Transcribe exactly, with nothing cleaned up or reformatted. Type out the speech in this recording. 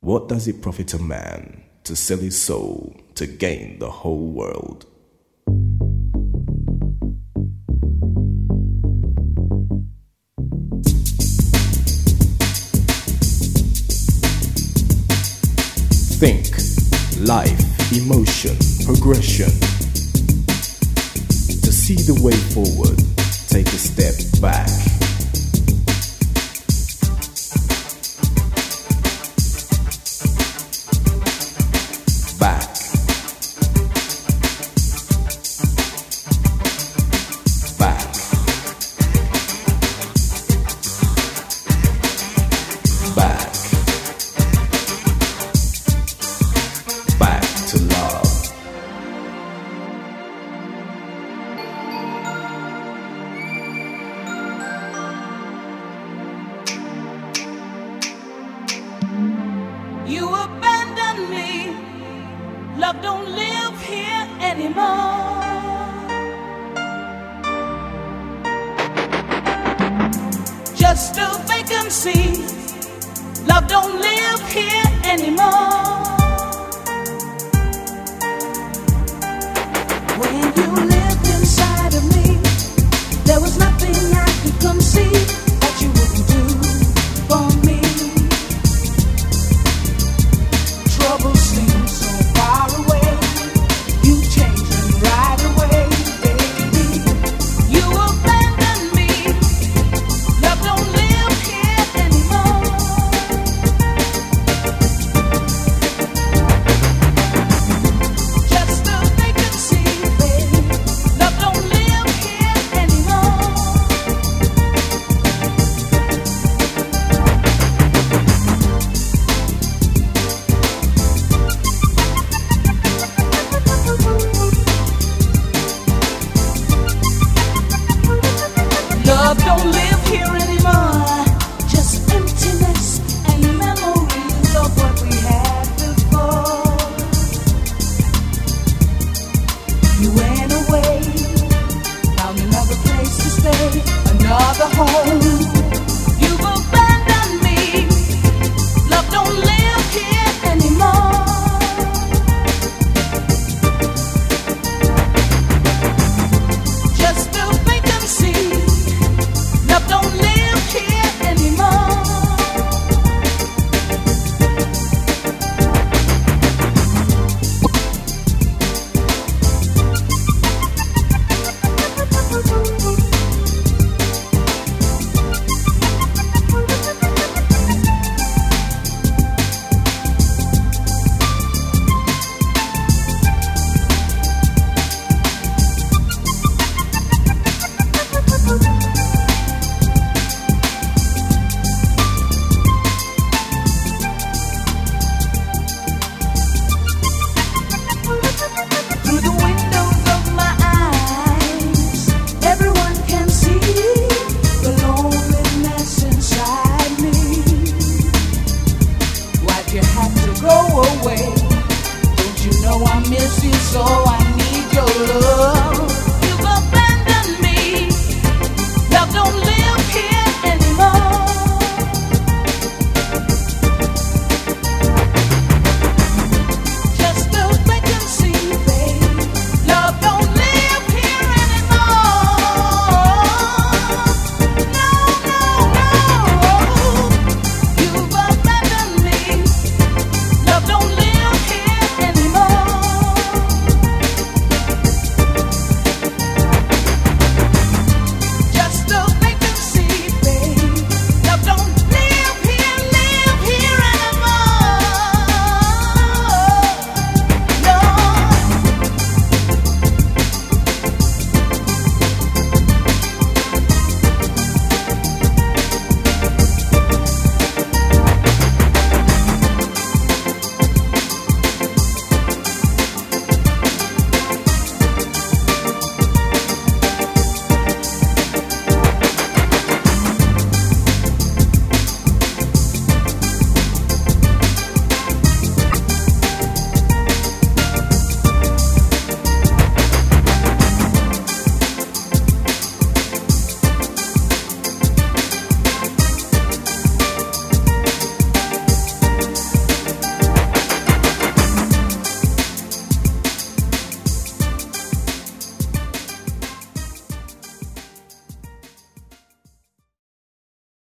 What does it profit a man to sell his soul to gain the whole world? Think, life, emotion, progression. To see the way forward, take a step back. Back. Back. Back. Back to love. You abandoned me. Love don't live here anymore. Just a vacancy. Love don't live here anymore. When you lived inside of me, there was nothing I could conceive that you wouldn't do for me. Trouble seems so far away. You changed them right away, baby. You abandoned me. Love don't live here anymore. Just a vacancy, baby. Love don't live here anymore. Love don't live here anymore. Just emptiness and memories of what we had before. You went away, found another place to stay, another home. You've abandoned me. Love don't live here anymore. Just a vacancy. Love don't live here anymore. Through the windows of my eyes, everyone can see the loneliness inside me. Why'd you have to go away? Don't you know I miss you so I need your love?